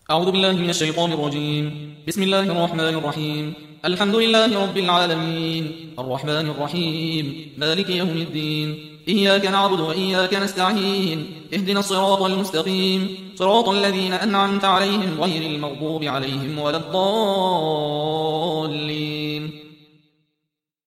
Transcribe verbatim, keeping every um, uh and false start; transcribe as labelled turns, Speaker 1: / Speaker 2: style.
Speaker 1: أعوذ بالله من الشيطان الرجيم. بسم الله الرحمن الرحيم. الحمد لله رب العالمين، الرحمن الرحيم، مالك يوم الدين. إياك نعبد وإياك نستعين، اهدنا الصراط المستقيم، صراط الذين أنعمت عليهم غير المغضوب عليهم ولا الضالين.